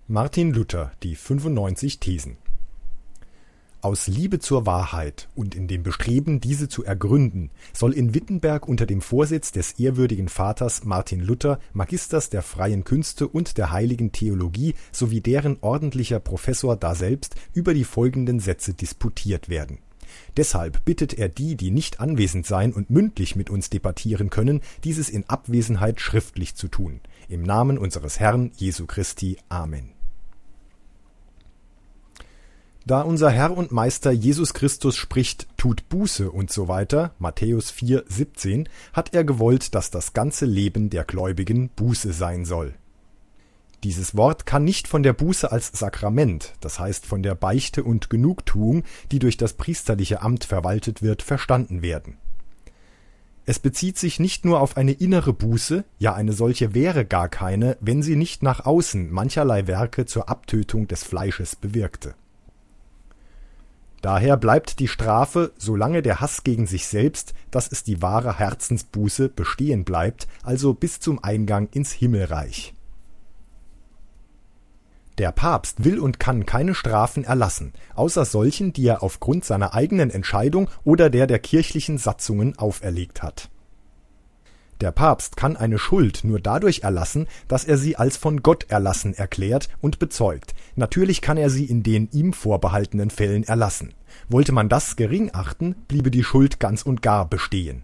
Martin Luther, die 95 Thesen. Aus Liebe zur Wahrheit und in dem Bestreben, diese zu ergründen, soll in Wittenberg unter dem Vorsitz des ehrwürdigen Vaters Martin Luther, Magisters der freien Künste und der heiligen Theologie sowie deren ordentlicher Professor daselbst über die folgenden Sätze disputiert werden. Deshalb bittet er die, die nicht anwesend sein und mündlich mit uns debattieren können, dieses in Abwesenheit schriftlich zu tun. Im Namen unseres Herrn Jesu Christi. Amen. Da unser Herr und Meister Jesus Christus spricht, tut Buße und so weiter, Matthäus 4,17, hat er gewollt, dass das ganze Leben der Gläubigen Buße sein soll. Dieses Wort kann nicht von der Buße als Sakrament, das heißt von der Beichte und Genugtuung, die durch das priesterliche Amt verwaltet wird, verstanden werden. Es bezieht sich nicht nur auf eine innere Buße, ja eine solche wäre gar keine, wenn sie nicht nach außen mancherlei Werke zur Abtötung des Fleisches bewirkte. Daher bleibt die Strafe, solange der Hass gegen sich selbst, dass es die wahre Herzensbuße, bestehen bleibt, also bis zum Eingang ins Himmelreich. Der Papst will und kann keine Strafen erlassen, außer solchen, die er aufgrund seiner eigenen Entscheidung oder der kirchlichen Satzungen auferlegt hat. Der Papst kann eine Schuld nur dadurch erlassen, dass er sie als von Gott erlassen erklärt und bezeugt. Natürlich kann er sie in den ihm vorbehaltenen Fällen erlassen. Wollte man das gering achten, bliebe die Schuld ganz und gar bestehen.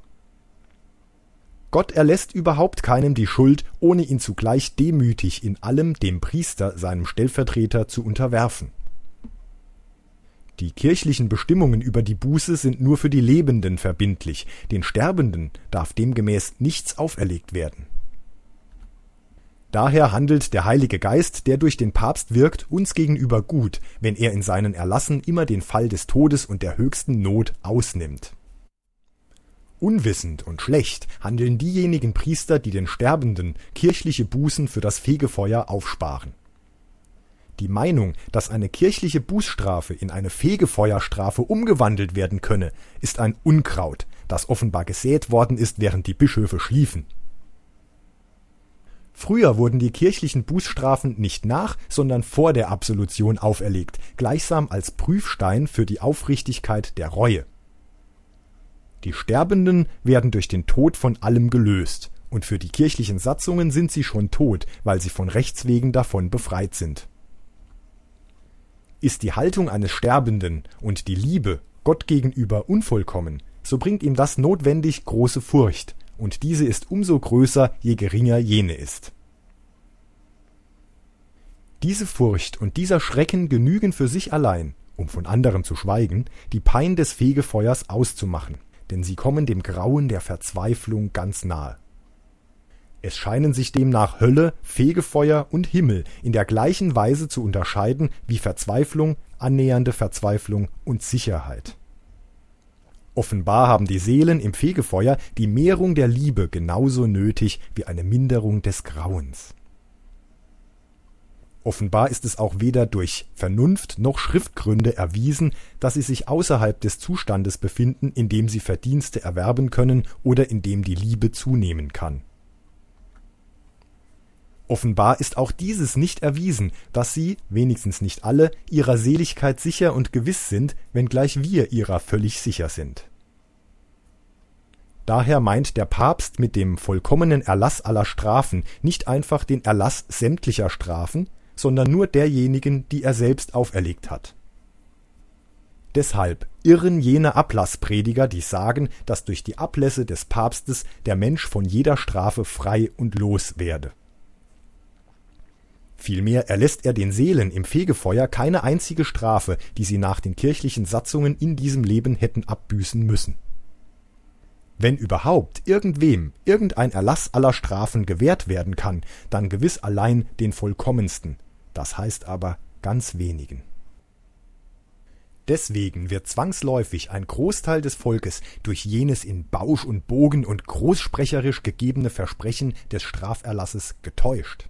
Gott erlässt überhaupt keinem die Schuld, ohne ihn zugleich demütig in allem dem Priester, seinem Stellvertreter, zu unterwerfen. Die kirchlichen Bestimmungen über die Buße sind nur für die Lebenden verbindlich, den Sterbenden darf demgemäß nichts auferlegt werden. Daher handelt der Heilige Geist, der durch den Papst wirkt, uns gegenüber gut, wenn er in seinen Erlassen immer den Fall des Todes und der höchsten Not ausnimmt. Unwissend und schlecht handeln diejenigen Priester, die den Sterbenden kirchliche Bußen für das Fegefeuer aufsparen. Die Meinung, dass eine kirchliche Bußstrafe in eine Fegefeuerstrafe umgewandelt werden könne, ist ein Unkraut, das offenbar gesät worden ist, während die Bischöfe schliefen. Früher wurden die kirchlichen Bußstrafen nicht nach, sondern vor der Absolution auferlegt, gleichsam als Prüfstein für die Aufrichtigkeit der Reue. Die Sterbenden werden durch den Tod von allem gelöst, und für die kirchlichen Satzungen sind sie schon tot, weil sie von Rechts wegen davon befreit sind. Ist die Haltung eines Sterbenden und die Liebe Gott gegenüber unvollkommen, so bringt ihm das notwendig große Furcht, und diese ist umso größer, je geringer jene ist. Diese Furcht und dieser Schrecken genügen für sich allein, um von anderen zu schweigen, die Pein des Fegefeuers auszumachen, denn sie kommen dem Grauen der Verzweiflung ganz nahe. Es scheinen sich demnach Hölle, Fegefeuer und Himmel in der gleichen Weise zu unterscheiden wie Verzweiflung, annähernde Verzweiflung und Sicherheit. Offenbar haben die Seelen im Fegefeuer die Mehrung der Liebe genauso nötig wie eine Minderung des Grauens. Offenbar ist es auch weder durch Vernunft noch Schriftgründe erwiesen, dass sie sich außerhalb des Zustandes befinden, in dem sie Verdienste erwerben können oder in dem die Liebe zunehmen kann. Offenbar ist auch dieses nicht erwiesen, dass sie, wenigstens nicht alle, ihrer Seligkeit sicher und gewiss sind, wenngleich wir ihrer völlig sicher sind. Daher meint der Papst mit dem vollkommenen Erlass aller Strafen nicht einfach den Erlass sämtlicher Strafen, sondern nur derjenigen, die er selbst auferlegt hat. Deshalb irren jene Ablassprediger, die sagen, dass durch die Ablässe des Papstes der Mensch von jeder Strafe frei und los werde. Vielmehr erlässt er den Seelen im Fegefeuer keine einzige Strafe, die sie nach den kirchlichen Satzungen in diesem Leben hätten abbüßen müssen. Wenn überhaupt irgendwem irgendein Erlass aller Strafen gewährt werden kann, dann gewiss allein den Vollkommensten, das heißt aber ganz wenigen. Deswegen wird zwangsläufig ein Großteil des Volkes durch jenes in Bausch und Bogen und großsprecherisch gegebene Versprechen des Straferlasses getäuscht.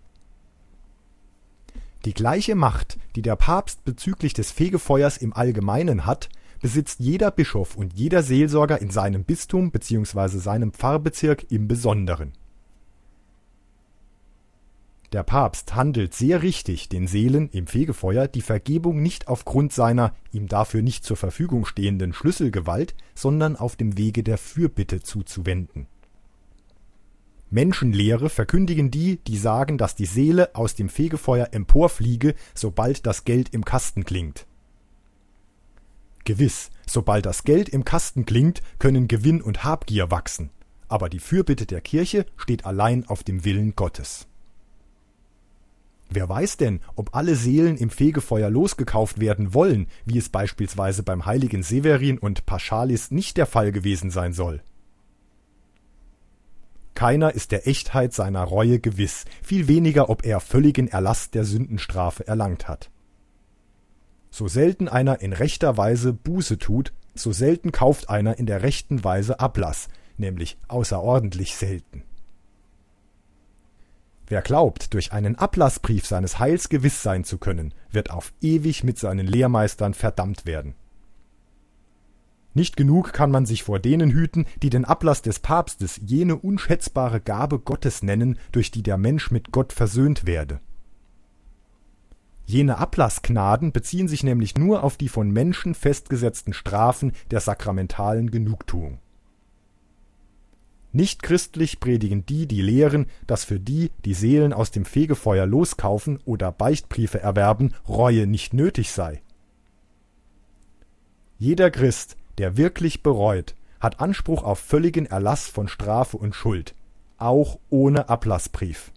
Die gleiche Macht, die der Papst bezüglich des Fegefeuers im Allgemeinen hat, besitzt jeder Bischof und jeder Seelsorger in seinem Bistum bzw. seinem Pfarrbezirk im Besonderen. Der Papst handelt sehr richtig, den Seelen im Fegefeuer die Vergebung nicht aufgrund seiner ihm dafür nicht zur Verfügung stehenden Schlüsselgewalt, sondern auf dem Wege der Fürbitte zuzuwenden. Menschenlehre verkündigen die, die sagen, dass die Seele aus dem Fegefeuer emporfliege, sobald das Geld im Kasten klingt. Gewiss, sobald das Geld im Kasten klingt, können Gewinn und Habgier wachsen, aber die Fürbitte der Kirche steht allein auf dem Willen Gottes. Wer weiß denn, ob alle Seelen im Fegefeuer losgekauft werden wollen, wie es beispielsweise beim heiligen Severin und Paschalis nicht der Fall gewesen sein soll? Keiner ist der Echtheit seiner Reue gewiss, viel weniger, ob er völligen Erlass der Sündenstrafe erlangt hat. So selten einer in rechter Weise Buße tut, so selten kauft einer in der rechten Weise Ablass, nämlich außerordentlich selten. Wer glaubt, durch einen Ablassbrief seines Heils gewiss sein zu können, wird auf ewig mit seinen Lehrmeistern verdammt werden. Nicht genug kann man sich vor denen hüten, die den Ablass des Papstes jene unschätzbare Gabe Gottes nennen, durch die der Mensch mit Gott versöhnt werde. Jene Ablassgnaden beziehen sich nämlich nur auf die von Menschen festgesetzten Strafen der sakramentalen Genugtuung. Nicht christlich predigen die lehren, dass für die, die Seelen aus dem Fegefeuer loskaufen oder Beichtbriefe erwerben, Reue nicht nötig sei. Jeder Christ, der wirklich bereut, hat Anspruch auf völligen Erlass von Strafe und Schuld, auch ohne Ablassbrief.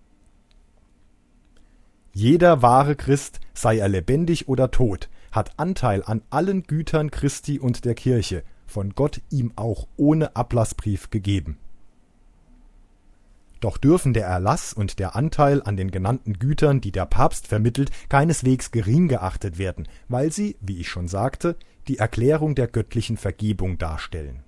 Jeder wahre Christ, sei er lebendig oder tot, hat Anteil an allen Gütern Christi und der Kirche, von Gott ihm auch ohne Ablassbrief gegeben. Doch dürfen der Erlass und der Anteil an den genannten Gütern, die der Papst vermittelt, keineswegs gering geachtet werden, weil sie, wie ich schon sagte, die Erklärung der göttlichen Vergebung darstellen.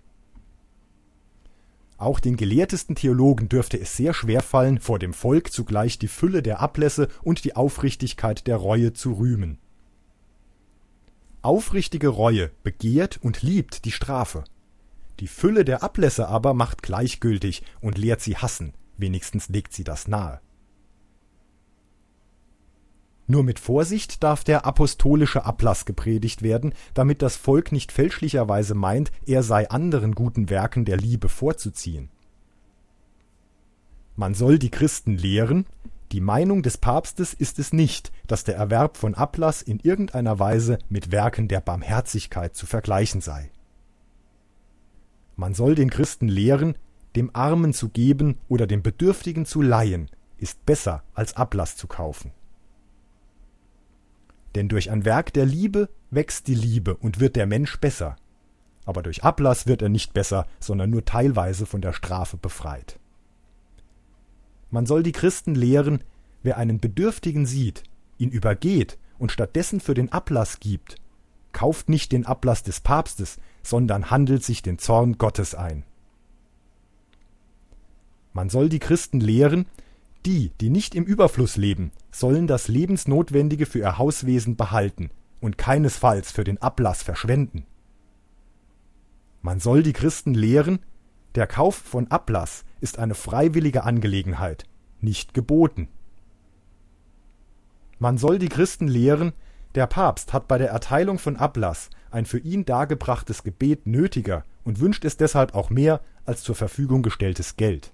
Auch den gelehrtesten Theologen dürfte es sehr schwer fallen, vor dem Volk zugleich die Fülle der Ablässe und die Aufrichtigkeit der Reue zu rühmen. Aufrichtige Reue begehrt und liebt die Strafe. Die Fülle der Ablässe aber macht gleichgültig und lehrt sie hassen, wenigstens legt sie das nahe. Nur mit Vorsicht darf der apostolische Ablass gepredigt werden, damit das Volk nicht fälschlicherweise meint, er sei anderen guten Werken der Liebe vorzuziehen. Man soll die Christen lehren, die Meinung des Papstes ist es nicht, dass der Erwerb von Ablass in irgendeiner Weise mit Werken der Barmherzigkeit zu vergleichen sei. Man soll den Christen lehren, dem Armen zu geben oder dem Bedürftigen zu leihen, ist besser als Ablass zu kaufen. Denn durch ein Werk der Liebe wächst die Liebe und wird der Mensch besser. Aber durch Ablass wird er nicht besser, sondern nur teilweise von der Strafe befreit. Man soll die Christen lehren, wer einen Bedürftigen sieht, ihn übergeht und stattdessen für den Ablass gibt, kauft nicht den Ablass des Papstes, sondern handelt sich den Zorn Gottes ein. Man soll die Christen lehren, die nicht im Überfluss leben, sollen das Lebensnotwendige für ihr Hauswesen behalten und keinesfalls für den Ablass verschwenden. Man soll die Christen lehren, der Kauf von Ablass ist eine freiwillige Angelegenheit, nicht geboten. Man soll die Christen lehren, der Papst hat bei der Erteilung von Ablass ein für ihn dargebrachtes Gebet nötiger und wünscht es deshalb auch mehr als zur Verfügung gestelltes Geld.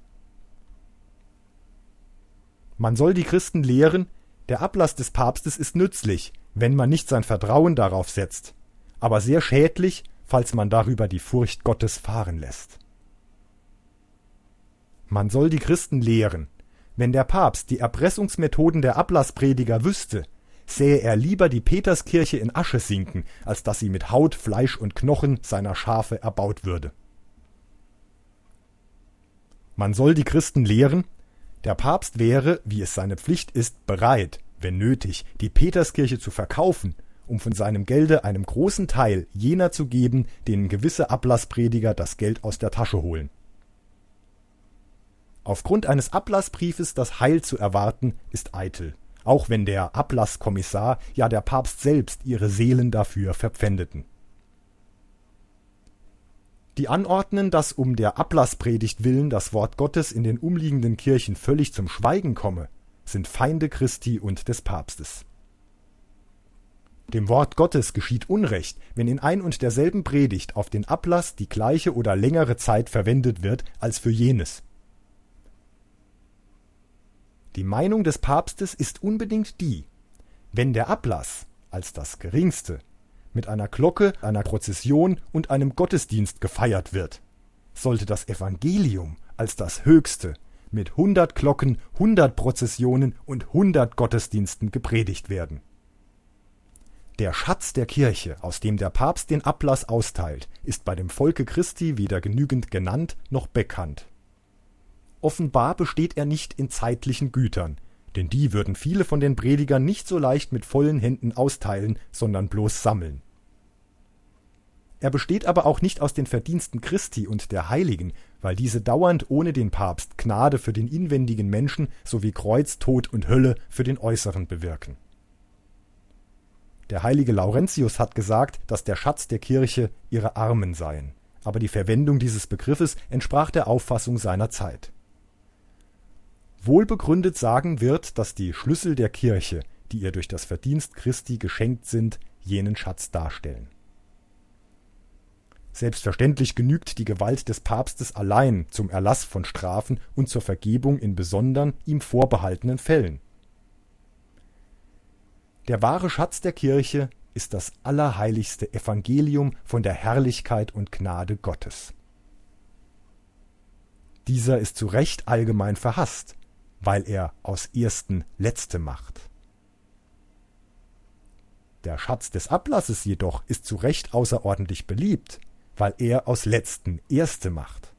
Man soll die Christen lehren, der Ablass des Papstes ist nützlich, wenn man nicht sein Vertrauen darauf setzt, aber sehr schädlich, falls man darüber die Furcht Gottes fahren lässt. Man soll die Christen lehren, wenn der Papst die Erpressungsmethoden der Ablassprediger wüsste, sähe er lieber die Peterskirche in Asche sinken, als dass sie mit Haut, Fleisch und Knochen seiner Schafe erbaut würde. Man soll die Christen lehren, der Papst wäre, wie es seine Pflicht ist, bereit, wenn nötig, die Peterskirche zu verkaufen, um von seinem Gelde einem großen Teil jener zu geben, denen gewisse Ablassprediger das Geld aus der Tasche holen. Aufgrund eines Ablassbriefes das Heil zu erwarten, ist eitel, auch wenn der Ablasskommissar, ja der Papst selbst, ihre Seelen dafür verpfändeten. Die anordnen, dass um der Ablasspredigt willen das Wort Gottes in den umliegenden Kirchen völlig zum Schweigen komme, sind Feinde Christi und des Papstes. Dem Wort Gottes geschieht Unrecht, wenn in ein und derselben Predigt auf den Ablass die gleiche oder längere Zeit verwendet wird als für jenes. Die Meinung des Papstes ist unbedingt die: Wenn der Ablass als das geringste mit einer Glocke, einer Prozession und einem Gottesdienst gefeiert wird, sollte das Evangelium als das höchste mit 100 Glocken, 100 Prozessionen und 100 Gottesdiensten gepredigt werden. Der Schatz der Kirche, aus dem der Papst den Ablass austeilt, ist bei dem Volke Christi weder genügend genannt noch bekannt. Offenbar besteht er nicht in zeitlichen Gütern, denn die würden viele von den Predigern nicht so leicht mit vollen Händen austeilen, sondern bloß sammeln. Er besteht aber auch nicht aus den Verdiensten Christi und der Heiligen, weil diese dauernd ohne den Papst Gnade für den inwendigen Menschen sowie Kreuz, Tod und Hölle für den Äußeren bewirken. Der heilige Laurentius hat gesagt, dass der Schatz der Kirche ihre Armen seien, aber die Verwendung dieses Begriffes entsprach der Auffassung seiner Zeit. Wohlbegründet sagen wird, dass die Schlüssel der Kirche, die ihr durch das Verdienst Christi geschenkt sind, jenen Schatz darstellen. Selbstverständlich genügt die Gewalt des Papstes allein zum Erlass von Strafen und zur Vergebung in besonderen, ihm vorbehaltenen Fällen. Der wahre Schatz der Kirche ist das allerheiligste Evangelium von der Herrlichkeit und Gnade Gottes. Dieser ist zu Recht allgemein verhasst, weil er aus Ersten Letzte macht. Der Schatz des Ablasses jedoch ist zu Recht außerordentlich beliebt, weil er aus Letzten Erste macht.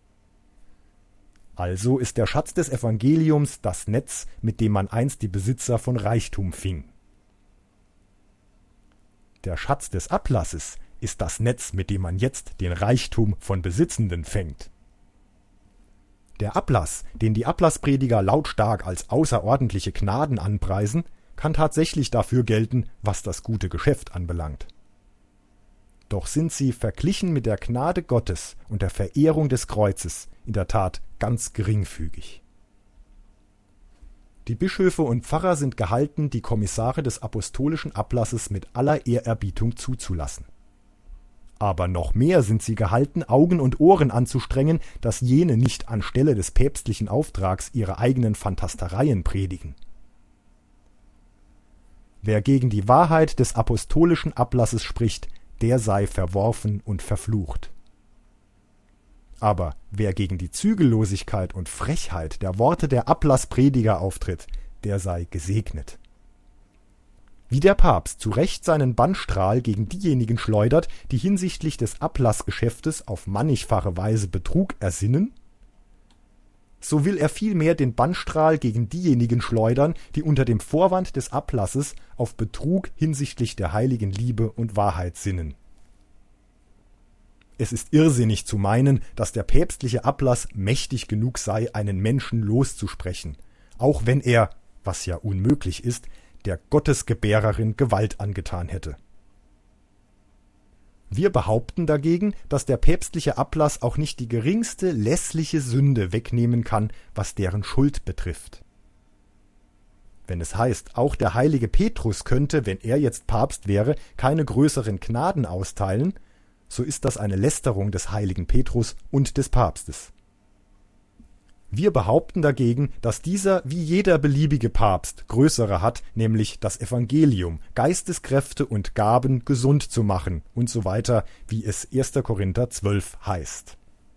Also ist der Schatz des Evangeliums das Netz, mit dem man einst die Besitzer von Reichtum fing. Der Schatz des Ablasses ist das Netz, mit dem man jetzt den Reichtum von Besitzenden fängt. Der Ablass, den die Ablassprediger lautstark als außerordentliche Gnaden anpreisen, kann tatsächlich dafür gelten, was das gute Geschäft anbelangt. Doch sind sie verglichen mit der Gnade Gottes und der Verehrung des Kreuzes in der Tat ganz geringfügig. Die Bischöfe und Pfarrer sind gehalten, die Kommissare des apostolischen Ablasses mit aller Ehrerbietung zuzulassen. Aber noch mehr sind sie gehalten, Augen und Ohren anzustrengen, dass jene nicht anstelle des päpstlichen Auftrags ihre eigenen Fantastereien predigen. Wer gegen die Wahrheit des apostolischen Ablasses spricht, der sei verworfen und verflucht. Aber wer gegen die Zügellosigkeit und Frechheit der Worte der Ablassprediger auftritt, der sei gesegnet. Wie der Papst zu Recht seinen Bannstrahl gegen diejenigen schleudert, die hinsichtlich des Ablassgeschäftes auf mannigfache Weise Betrug ersinnen, so will er vielmehr den Bannstrahl gegen diejenigen schleudern, die unter dem Vorwand des Ablasses auf Betrug hinsichtlich der heiligen Liebe und Wahrheit sinnen. Es ist irrsinnig zu meinen, dass der päpstliche Ablass mächtig genug sei, einen Menschen loszusprechen, auch wenn er, was ja unmöglich ist, der Gottesgebärerin Gewalt angetan hätte. Wir behaupten dagegen, dass der päpstliche Ablass auch nicht die geringste lässliche Sünde wegnehmen kann, was deren Schuld betrifft. Wenn es heißt, auch der heilige Petrus könnte, wenn er jetzt Papst wäre, keine größeren Gnaden austeilen, so ist das eine Lästerung des heiligen Petrus und des Papstes. Wir behaupten dagegen, dass dieser wie jeder beliebige Papst größere hat, nämlich das Evangelium, Geisteskräfte und Gaben gesund zu machen und so weiter, wie es 1. Korinther 12 heißt.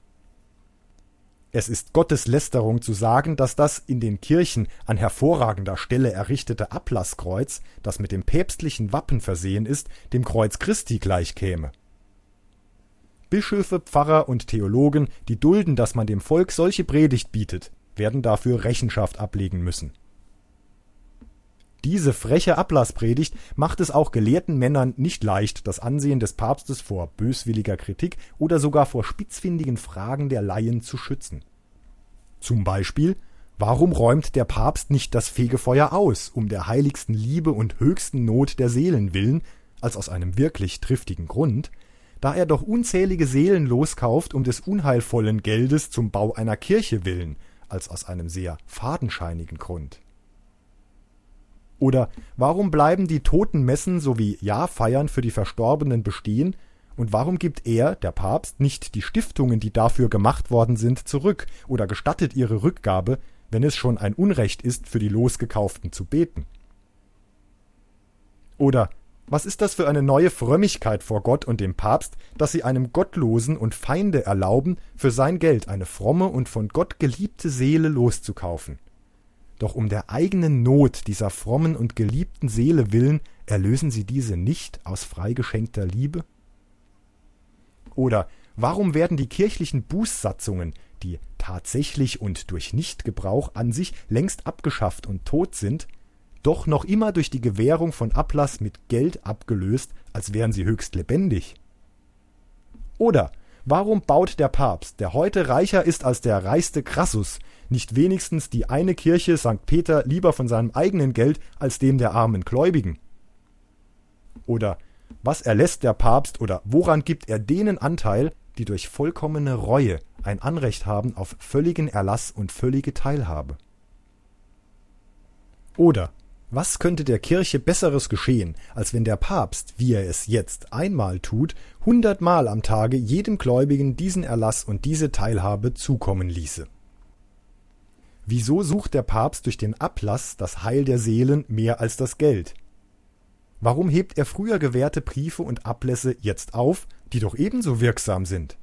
Es ist Gottes Lästerung zu sagen, dass das in den Kirchen an hervorragender Stelle errichtete Ablasskreuz, das mit dem päpstlichen Wappen versehen ist, dem Kreuz Christi gleichkäme. Bischöfe, Pfarrer und Theologen, die dulden, dass man dem Volk solche Predigt bietet, werden dafür Rechenschaft ablegen müssen. Diese freche Ablasspredigt macht es auch gelehrten Männern nicht leicht, das Ansehen des Papstes vor böswilliger Kritik oder sogar vor spitzfindigen Fragen der Laien zu schützen. Zum Beispiel: Warum räumt der Papst nicht das Fegefeuer aus, um der heiligsten Liebe und höchsten Not der Seelen willen, als aus einem wirklich triftigen Grund, da er doch unzählige Seelen loskauft um des unheilvollen Geldes zum Bau einer Kirche willen, als aus einem sehr fadenscheinigen Grund? Oder warum bleiben die Totenmessen sowie Jahrfeiern für die Verstorbenen bestehen? Und warum gibt er, der Papst, nicht die Stiftungen, die dafür gemacht worden sind, zurück oder gestattet ihre Rückgabe, wenn es schon ein Unrecht ist, für die Losgekauften zu beten? Oder was ist das für eine neue Frömmigkeit vor Gott und dem Papst, dass sie einem Gottlosen und Feinde erlauben, für sein Geld eine fromme und von Gott geliebte Seele loszukaufen? Doch um der eigenen Not dieser frommen und geliebten Seele willen erlösen sie diese nicht aus freigeschenkter Liebe? Oder warum werden die kirchlichen Bußsatzungen, die tatsächlich und durch Nichtgebrauch an sich längst abgeschafft und tot sind, doch noch immer durch die Gewährung von Ablass mit Geld abgelöst, als wären sie höchst lebendig? Oder warum baut der Papst, der heute reicher ist als der reichste Crassus, nicht wenigstens die eine Kirche St. Peter lieber von seinem eigenen Geld als dem der armen Gläubigen? Oder was erlässt der Papst oder woran gibt er denen Anteil, die durch vollkommene Reue ein Anrecht haben auf völligen Erlass und völlige Teilhabe? Oder was könnte der Kirche Besseres geschehen, als wenn der Papst, wie er es jetzt einmal tut, 100-mal am Tage jedem Gläubigen diesen Erlass und diese Teilhabe zukommen ließe? Wieso sucht der Papst durch den Ablass das Heil der Seelen mehr als das Geld? Warum hebt er früher gewährte Briefe und Ablässe jetzt auf, die doch ebenso wirksam sind?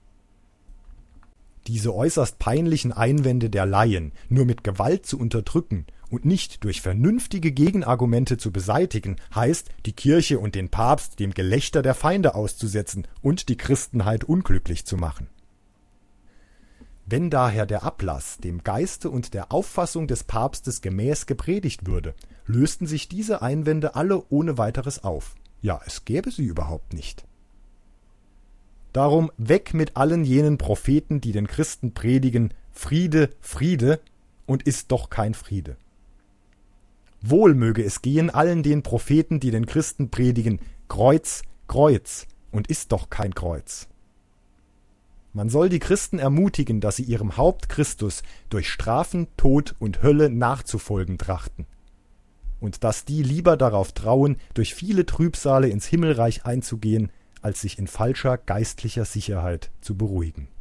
Diese äußerst peinlichen Einwände der Laien nur mit Gewalt zu unterdrücken und nicht durch vernünftige Gegenargumente zu beseitigen, heißt, die Kirche und den Papst dem Gelächter der Feinde auszusetzen und die Christenheit unglücklich zu machen. Wenn daher der Ablass dem Geiste und der Auffassung des Papstes gemäß gepredigt würde, lösten sich diese Einwände alle ohne weiteres auf. Ja, es gäbe sie überhaupt nicht. Darum weg mit allen jenen Propheten, die den Christen predigen, Friede, Friede, und ist doch kein Friede. Wohl möge es gehen allen den Propheten, die den Christen predigen, Kreuz, Kreuz, und ist doch kein Kreuz. Man soll die Christen ermutigen, dass sie ihrem Haupt Christus durch Strafen, Tod und Hölle nachzufolgen trachten. Und dass die lieber darauf trauen, durch viele Trübsale ins Himmelreich einzugehen, als sich in falscher geistlicher Sicherheit zu beruhigen.